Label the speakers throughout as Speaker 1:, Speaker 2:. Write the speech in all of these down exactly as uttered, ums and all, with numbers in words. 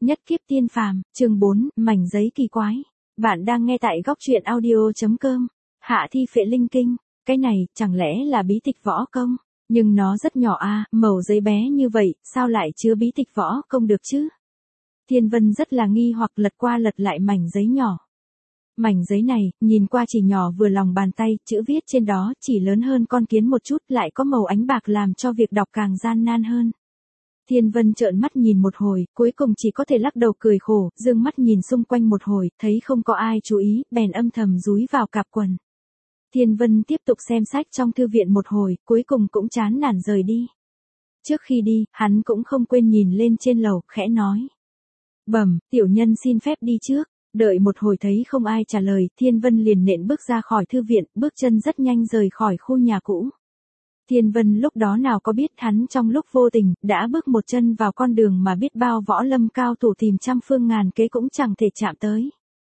Speaker 1: Nhất kiếp tiên phàm, chương bốn, mảnh giấy kỳ quái. Bạn đang nghe tại góc truyện audio.com. Hạ thi phệ linh kinh, cái này chẳng lẽ là bí tịch võ công? Nhưng nó rất nhỏ a, mẩu giấy bé như vậy, sao lại chứa bí tịch võ công được chứ? Thiên Vân rất là nghi hoặc lật qua lật lại mảnh giấy nhỏ. Mảnh giấy này, nhìn qua chỉ nhỏ vừa lòng bàn tay, chữ viết trên đó chỉ lớn hơn con kiến một chút, lại có màu ánh bạc làm cho việc đọc càng gian nan hơn. Thiên Vân trợn mắt nhìn một hồi, cuối cùng chỉ có thể lắc đầu cười khổ, dương mắt nhìn xung quanh một hồi, thấy không có ai chú ý, bèn âm thầm dúi vào cặp quần. Thiên Vân tiếp tục xem sách trong thư viện một hồi, cuối cùng cũng chán nản rời đi. Trước khi đi, hắn cũng không quên nhìn lên trên lầu, khẽ nói. Bẩm, tiểu nhân xin phép đi trước. Đợi một hồi thấy không ai trả lời, Thiên Vân liền nện bước ra khỏi thư viện, bước chân rất nhanh rời khỏi khu nhà cũ. Thiên Vân lúc đó nào có biết hắn trong lúc vô tình, đã bước một chân vào con đường mà biết bao võ lâm cao thủ tìm trăm phương ngàn kế cũng chẳng thể chạm tới.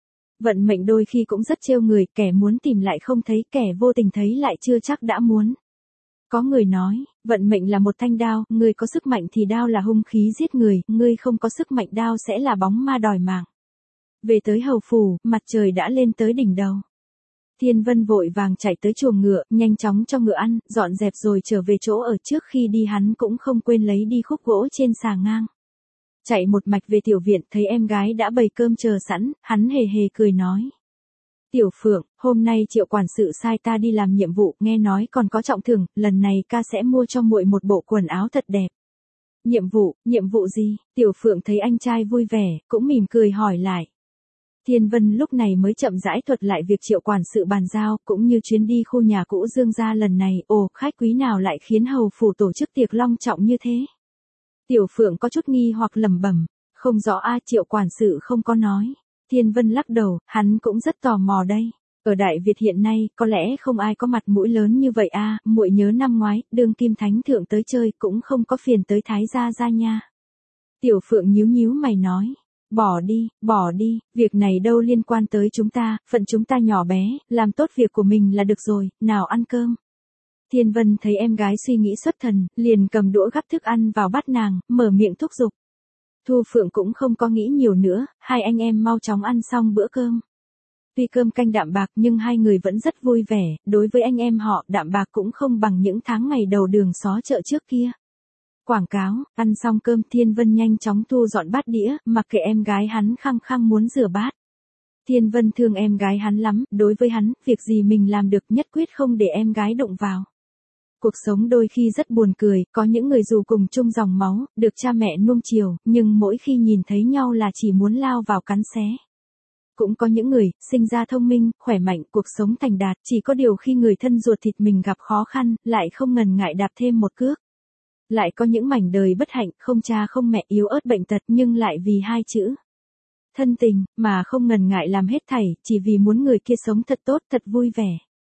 Speaker 1: Vận mệnh đôi khi cũng rất trêu người, kẻ muốn tìm lại không thấy, kẻ vô tình thấy lại chưa chắc đã muốn. Có người nói, vận mệnh là một thanh đao, người có sức mạnh thì đao là hung khí giết người, người không có sức mạnh đao sẽ là bóng ma đòi mạng. Về tới hầu phủ, mặt trời đã lên tới đỉnh đầu. Thiên Vân vội vàng chạy tới chuồng ngựa, nhanh chóng cho ngựa ăn, dọn dẹp rồi trở về chỗ ở. Trước khi đi hắn cũng không quên lấy đi khúc gỗ trên xà ngang. Chạy một mạch về tiểu viện, thấy em gái đã bày cơm chờ sẵn, hắn hề hề cười nói. Tiểu Phượng, hôm nay Triệu quản sự sai ta đi làm nhiệm vụ, nghe nói còn có trọng thưởng, lần này ca sẽ mua cho muội một bộ quần áo thật đẹp. Nhiệm vụ, nhiệm vụ gì? Tiểu Phượng thấy anh trai vui vẻ, cũng mỉm cười hỏi lại. Thiên Vân lúc này mới chậm rãi thuật lại việc Triệu quản sự bàn giao, cũng như chuyến đi khu nhà cũ Dương gia lần này, ồ, khách quý nào lại khiến hầu phủ tổ chức tiệc long trọng như thế? Tiểu Phượng có chút nghi hoặc lẩm bẩm, không rõ a, Triệu quản sự không có nói. Thiên Vân lắc đầu, hắn cũng rất tò mò đây. Ở Đại Việt hiện nay, có lẽ không ai có mặt mũi lớn như vậy a, muội nhớ năm ngoái, đương kim thánh thượng tới chơi cũng không có phiền tới thái gia gia nha. Tiểu Phượng nhíu nhíu mày nói. Bỏ đi, bỏ đi, việc này đâu liên quan tới chúng ta, phận chúng ta nhỏ bé, làm tốt việc của mình là được rồi, nào ăn cơm. Thiên Vân thấy em gái suy nghĩ xuất thần, liền cầm đũa gắp thức ăn vào bát nàng, mở miệng thúc giục. Thu Phượng cũng không có nghĩ nhiều nữa, hai anh em mau chóng ăn xong bữa cơm. Tuy cơm canh đạm bạc nhưng hai người vẫn rất vui vẻ, đối với anh em họ đạm bạc cũng không bằng những tháng ngày đầu đường xó chợ trước kia. Quảng cáo, ăn xong cơm Thiên Vân nhanh chóng thu dọn bát đĩa, mặc kệ em gái hắn khăng khăng muốn rửa bát. Thiên Vân thương em gái hắn lắm, đối với hắn, việc gì mình làm được nhất quyết không để em gái đụng vào. Cuộc sống đôi khi rất buồn cười, có những người dù cùng chung dòng máu, được cha mẹ nuông chiều, nhưng mỗi khi nhìn thấy nhau là chỉ muốn lao vào cắn xé. Cũng có những người, sinh ra thông minh, khỏe mạnh, cuộc sống thành đạt, chỉ có điều khi người thân ruột thịt mình gặp khó khăn, lại không ngần ngại đạp thêm một cước. Lại có những mảnh đời bất hạnh, không cha không mẹ, yếu ớt bệnh tật, nhưng lại vì hai chữ thân tình, mà không ngần ngại làm hết thảy, chỉ vì muốn người kia sống thật tốt, thật vui vẻ.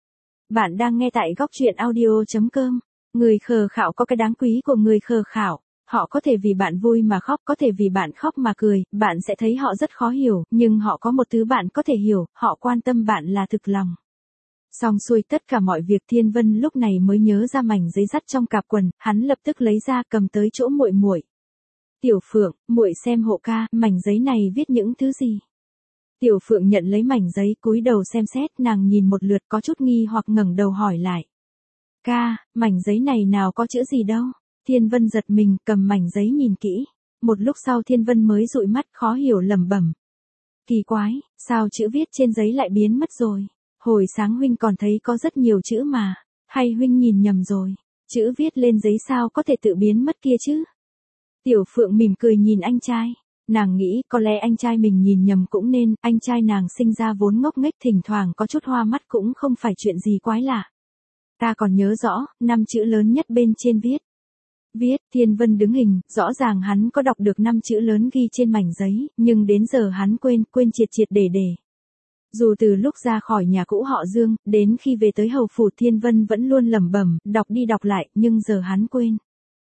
Speaker 1: Bạn đang nghe tại góc truyện audio.com. Người khờ khạo có cái đáng quý của người khờ khạo. Họ có thể vì bạn vui mà khóc, có thể vì bạn khóc mà cười, bạn sẽ thấy họ rất khó hiểu, nhưng họ có một thứ bạn có thể hiểu, họ quan tâm bạn là thực lòng. Xong xuôi tất cả mọi việc, Thiên Vân lúc này mới nhớ ra mảnh giấy dắt trong cặp quần, hắn lập tức lấy ra cầm tới chỗ muội muội. Tiểu Phượng, muội xem hộ ca, mảnh giấy này viết những thứ gì? Tiểu Phượng nhận lấy mảnh giấy, cúi đầu xem xét, nàng nhìn một lượt có chút nghi hoặc ngẩng đầu hỏi lại. Ca, mảnh giấy này nào có chữ gì đâu? Thiên Vân giật mình, cầm mảnh giấy nhìn kỹ. Một lúc sau Thiên Vân mới dụi mắt khó hiểu lẩm bẩm. Kỳ quái, sao chữ viết trên giấy lại biến mất rồi? Hồi sáng huynh còn thấy có rất nhiều chữ mà, hay huynh nhìn nhầm rồi, chữ viết lên giấy sao có thể tự biến mất kia chứ? Tiểu Phượng mỉm cười nhìn anh trai, nàng nghĩ có lẽ anh trai mình nhìn nhầm cũng nên, anh trai nàng sinh ra vốn ngốc nghếch thỉnh thoảng có chút hoa mắt cũng không phải chuyện gì quái lạ. Ta còn nhớ rõ, năm chữ lớn nhất bên trên viết. Viết, Thiên Vân đứng hình, rõ ràng hắn có đọc được năm chữ lớn ghi trên mảnh giấy, nhưng đến giờ hắn quên, quên triệt triệt để để. Dù từ lúc ra khỏi nhà cũ họ Dương, đến khi về tới hầu phủ Thiên Vân vẫn luôn lẩm bẩm, đọc đi đọc lại, nhưng giờ hắn quên.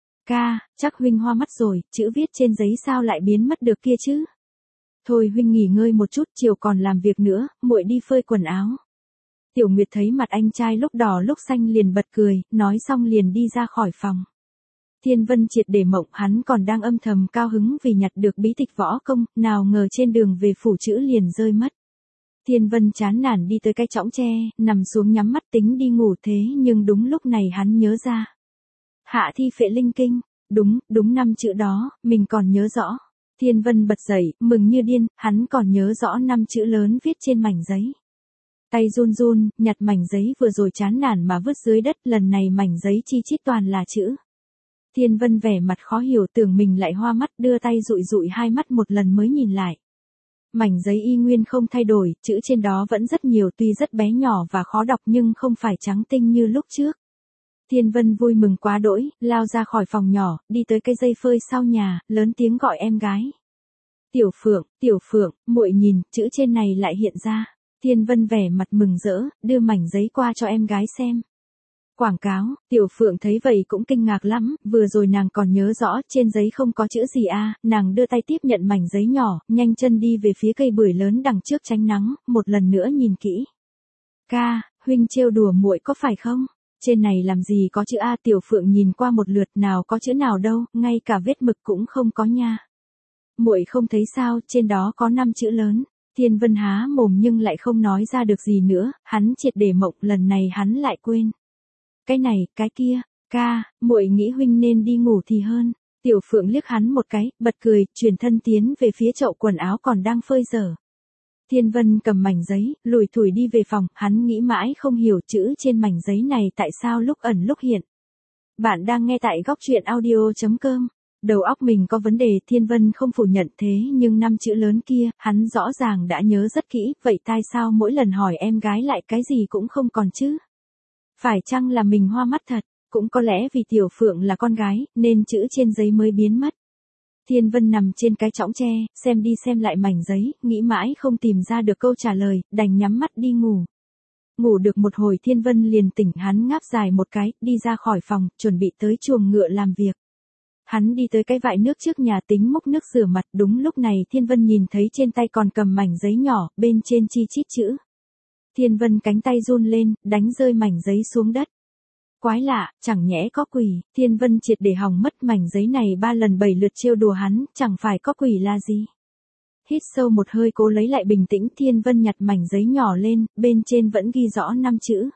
Speaker 1: Ca, chắc huynh hoa mắt rồi, chữ viết trên giấy sao lại biến mất được kia chứ? Thôi huynh nghỉ ngơi một chút, chiều còn làm việc nữa, muội đi phơi quần áo. Tiểu Nguyệt thấy mặt anh trai lúc đỏ lúc xanh liền bật cười, nói xong liền đi ra khỏi phòng. Thiên Vân triệt để mộng, hắn còn đang âm thầm cao hứng vì nhặt được bí tịch võ công, nào ngờ trên đường về phủ chữ liền rơi mất. Thiên Vân chán nản đi tới cái chõng tre, nằm xuống nhắm mắt tính đi ngủ thế nhưng đúng lúc này hắn nhớ ra. Hạ thi phệ linh kinh, đúng, đúng năm chữ đó, mình còn nhớ rõ. Thiên Vân bật dậy, mừng như điên, hắn còn nhớ rõ năm chữ lớn viết trên mảnh giấy. Tay run run, nhặt mảnh giấy vừa rồi chán nản mà vứt dưới đất, lần này mảnh giấy chi chít toàn là chữ. Thiên Vân vẻ mặt khó hiểu, tưởng mình lại hoa mắt, đưa tay dụi dụi hai mắt một lần mới nhìn lại. Mảnh giấy y nguyên không thay đổi, chữ trên đó vẫn rất nhiều, tuy rất bé nhỏ và khó đọc nhưng không phải trắng tinh như lúc trước. Thiên Vân vui mừng quá đỗi, lao ra khỏi phòng nhỏ, đi tới cái dây phơi sau nhà, lớn tiếng gọi em gái. Tiểu Phượng, Tiểu Phượng, muội nhìn, chữ trên này lại hiện ra. Thiên Vân vẻ mặt mừng rỡ, đưa mảnh giấy qua cho em gái xem. Quảng cáo, Tiểu Phượng thấy vậy cũng kinh ngạc lắm, vừa rồi nàng còn nhớ rõ trên giấy không có chữ gì à, nàng đưa tay tiếp nhận mảnh giấy nhỏ, nhanh chân đi về phía cây bưởi lớn đằng trước tránh nắng, một lần nữa nhìn kỹ. Ca, huynh trêu đùa muội có phải không? Trên này làm gì có chữ A? Tiểu Phượng nhìn qua một lượt, nào có chữ nào đâu, ngay cả vết mực cũng không có nha. Muội không thấy sao, trên đó có năm chữ lớn. Thiên Vân há mồm nhưng lại không nói ra được gì nữa, hắn triệt để mộng, lần này hắn lại quên. Cái này, cái kia, ca, muội nghĩ huynh nên đi ngủ thì hơn. Tiểu Phượng liếc hắn một cái, bật cười, chuyển thân tiến về phía chậu quần áo còn đang phơi dở. Thiên Vân cầm mảnh giấy, lủi thủi đi về phòng, hắn nghĩ mãi không hiểu chữ trên mảnh giấy này tại sao lúc ẩn lúc hiện. Bạn đang nghe tại góc truyện audio chấm com. Đầu óc mình có vấn đề, Thiên Vân không phủ nhận, thế nhưng năm chữ lớn kia, hắn rõ ràng đã nhớ rất kỹ, vậy tại sao mỗi lần hỏi em gái lại cái gì cũng không còn chứ? Phải chăng là mình hoa mắt thật, cũng có lẽ vì Tiểu Phượng là con gái, nên chữ trên giấy mới biến mất. Thiên Vân nằm trên cái chõng tre, xem đi xem lại mảnh giấy, nghĩ mãi không tìm ra được câu trả lời, đành nhắm mắt đi ngủ. Ngủ được một hồi Thiên Vân liền tỉnh, hắn ngáp dài một cái, đi ra khỏi phòng, chuẩn bị tới chuồng ngựa làm việc. Hắn đi tới cái vại nước trước nhà tính múc nước rửa mặt, đúng lúc này Thiên Vân nhìn thấy trên tay còn cầm mảnh giấy nhỏ, bên trên chi chít chữ. Thiên Vân cánh tay run lên, đánh rơi mảnh giấy xuống đất. Quái lạ, chẳng nhẽ có quỷ, Thiên Vân triệt để hỏng mất, mảnh giấy này ba lần bảy lượt trêu đùa hắn, chẳng phải có quỷ là gì. Hít sâu một hơi cố lấy lại bình tĩnh, Thiên Vân nhặt mảnh giấy nhỏ lên, bên trên vẫn ghi rõ năm chữ.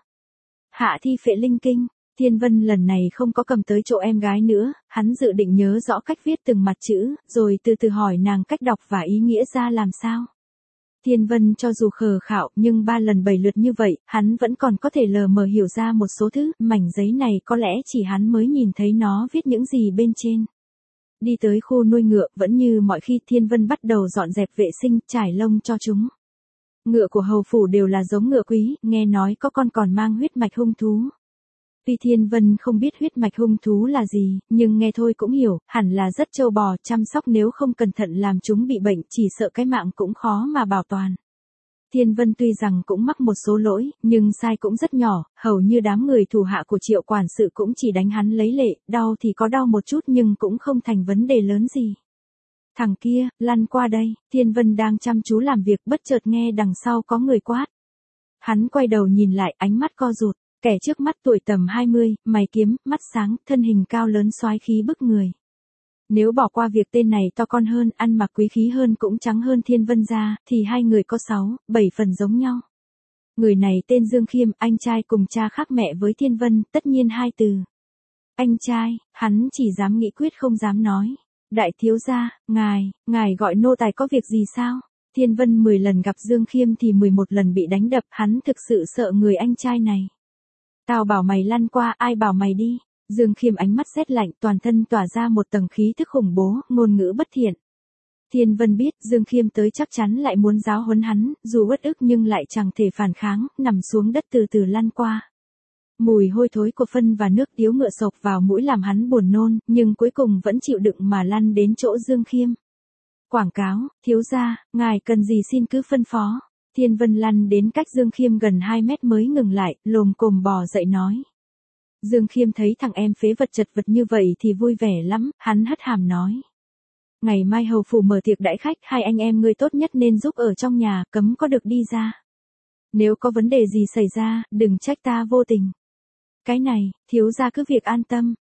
Speaker 1: Hạ thi phệ linh kinh. Thiên Vân lần này không có cầm tới chỗ em gái nữa, hắn dự định nhớ rõ cách viết từng mặt chữ, rồi từ từ hỏi nàng cách đọc và ý nghĩa ra làm sao. Thiên Vân cho dù khờ khạo nhưng ba lần bảy lượt như vậy, hắn vẫn còn có thể lờ mờ hiểu ra một số thứ, mảnh giấy này có lẽ chỉ hắn mới nhìn thấy nó viết những gì bên trên. Đi tới khu nuôi ngựa, vẫn như mọi khi Thiên Vân bắt đầu dọn dẹp vệ sinh, trải lông cho chúng. Ngựa của hầu phủ đều là giống ngựa quý, nghe nói có con còn mang huyết mạch hung thú. Tuy Thiên Vân không biết huyết mạch hung thú là gì, nhưng nghe thôi cũng hiểu, hẳn là rất trâu bò, chăm sóc nếu không cẩn thận làm chúng bị bệnh, chỉ sợ cái mạng cũng khó mà bảo toàn. Thiên Vân tuy rằng cũng mắc một số lỗi, nhưng sai cũng rất nhỏ, hầu như đám người thủ hạ của Triệu quản sự cũng chỉ đánh hắn lấy lệ, đau thì có đau một chút nhưng cũng không thành vấn đề lớn gì. Thằng kia, lăn qua đây, Thiên Vân đang chăm chú làm việc bất chợt nghe đằng sau có người quát. Hắn quay đầu nhìn lại, ánh mắt co rụt. Kẻ trước mắt tuổi tầm hai mươi, mày kiếm, mắt sáng, thân hình cao lớn soái khí bức người. Nếu bỏ qua việc tên này to con hơn, ăn mặc quý khí hơn cũng trắng hơn Thiên Vân ra, thì hai người có sáu, bảy phần giống nhau. Người này tên Dương Khiêm, anh trai cùng cha khác mẹ với Thiên Vân, tất nhiên hai từ. Anh trai, hắn chỉ dám nghĩ quyết không dám nói. Đại thiếu gia, ngài, ngài gọi nô tài có việc gì sao? Thiên Vân mười lần gặp Dương Khiêm thì mười một lần bị đánh đập, hắn thực sự sợ người anh trai này. Tao bảo mày lăn qua, ai bảo mày đi. Dương Khiêm ánh mắt rét lạnh, toàn thân tỏa ra một tầng khí thức khủng bố, ngôn ngữ bất thiện. Thiên Vân biết Dương Khiêm tới chắc chắn lại muốn giáo huấn hắn, dù uất ức nhưng lại chẳng thể phản kháng, nằm xuống đất từ từ lăn qua. Mùi hôi thối của phân và nước tiếu ngựa sộc vào mũi làm hắn buồn nôn, nhưng cuối cùng vẫn chịu đựng mà lăn đến chỗ Dương Khiêm. Quảng cáo, thiếu gia, ngài cần gì xin cứ phân phó. Thiên Vân lăn đến cách Dương Khiêm gần hai mét mới ngừng lại, lồm cồm bò dậy nói. Dương Khiêm thấy thằng em phế vật chật vật như vậy thì vui vẻ lắm, hắn hất hàm nói. Ngày mai hầu phủ mở tiệc đãi khách, hai anh em ngươi tốt nhất nên giúp ở trong nhà, cấm có được đi ra. Nếu có vấn đề gì xảy ra, đừng trách ta vô tình. Cái này, thiếu gia cứ việc an tâm.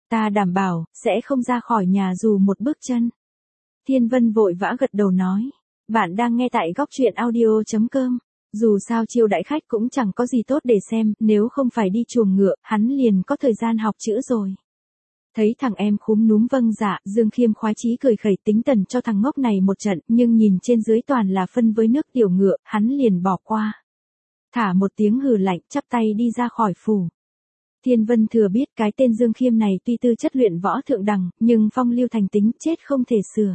Speaker 1: Ta đảm bảo, sẽ không ra khỏi nhà dù một bước chân. Thiên Vân vội vã gật đầu nói. Bạn đang nghe tại góc truyện audio.com. Dù sao Chiêu đại khách cũng chẳng có gì tốt để xem, nếu không phải đi chuồng ngựa, hắn liền có thời gian học chữ rồi. Thấy thằng em khúm núm vâng dạ, Dương Khiêm khoái chí cười khẩy tính tần cho thằng ngốc này một trận, nhưng nhìn trên dưới toàn là phân với nước tiểu ngựa, hắn liền bỏ qua. Thả một tiếng hừ lạnh, chắp tay đi ra khỏi phủ. Thiên Vân thừa biết cái tên Dương Khiêm này tuy tư chất luyện võ thượng đẳng, nhưng phong lưu thành tính chết không thể sửa.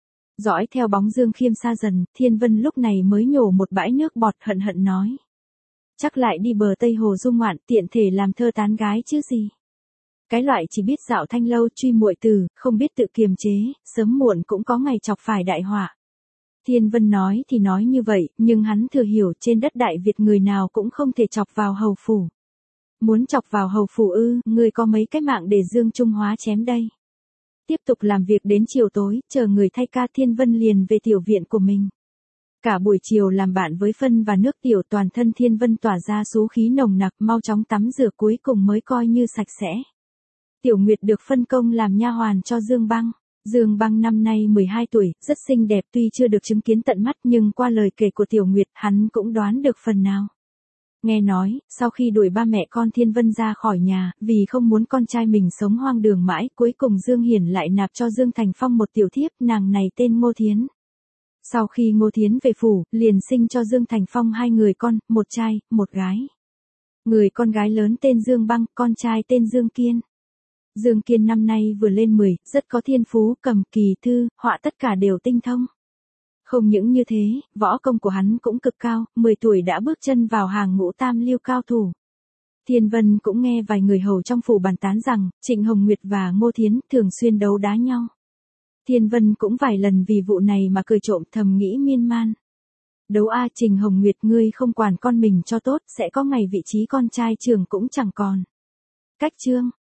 Speaker 1: Dõi theo bóng Dương Khiêm xa dần, Thiên Vân lúc này mới nhổ một bãi nước bọt hận hận nói. Chắc lại đi bờ Tây Hồ du ngoạn tiện thể làm thơ tán gái chứ gì. Cái loại chỉ biết dạo thanh lâu truy muội từ, không biết tự kiềm chế, sớm muộn cũng có ngày chọc phải đại họa. Thiên Vân nói thì nói như vậy, nhưng hắn thừa hiểu trên đất Đại Việt người nào cũng không thể chọc vào hầu phủ. Muốn chọc vào hầu phủ ư, người có mấy cái mạng để Dương Trung Hóa chém đây. Tiếp tục làm việc đến chiều tối, chờ người thay ca Thiên Vân liền về tiểu viện của mình. Cả buổi chiều làm bạn với phân và nước tiểu toàn thân Thiên Vân tỏa ra xú khí nồng nặc, mau chóng tắm rửa cuối cùng mới coi như sạch sẽ. Tiểu Nguyệt được phân công làm nha hoàn cho Dương Băng. Dương Băng năm nay mười hai tuổi, rất xinh đẹp tuy chưa được chứng kiến tận mắt nhưng qua lời kể của Tiểu Nguyệt hắn cũng đoán được phần nào. Nghe nói, sau khi đuổi ba mẹ con Thiên Vân ra khỏi nhà, vì không muốn con trai mình sống hoang đường mãi, cuối cùng Dương Hiển lại nạp cho Dương Thành Phong một tiểu thiếp, nàng này tên Ngô Thiến. Sau khi Ngô Thiến về phủ, liền sinh cho Dương Thành Phong hai người con, một trai, một gái. Người con gái lớn tên Dương Băng, con trai tên Dương Kiên. Dương Kiên năm nay vừa lên mười, rất có thiên phú, cầm kỳ thư, họa tất cả đều tinh thông. Không những như thế, võ công của hắn cũng cực cao, mười tuổi đã bước chân vào hàng ngũ tam lưu cao thủ. Thiên Vân cũng nghe vài người hầu trong phủ bàn tán rằng, Trịnh Hồng Nguyệt và Ngô Thiến thường xuyên đấu đá nhau. Thiên Vân cũng vài lần vì vụ này mà cười trộm thầm nghĩ miên man. Đấu a Trịnh Hồng Nguyệt ngươi không quản con mình cho tốt, sẽ có ngày vị trí con trai trưởng cũng chẳng còn. Cách chương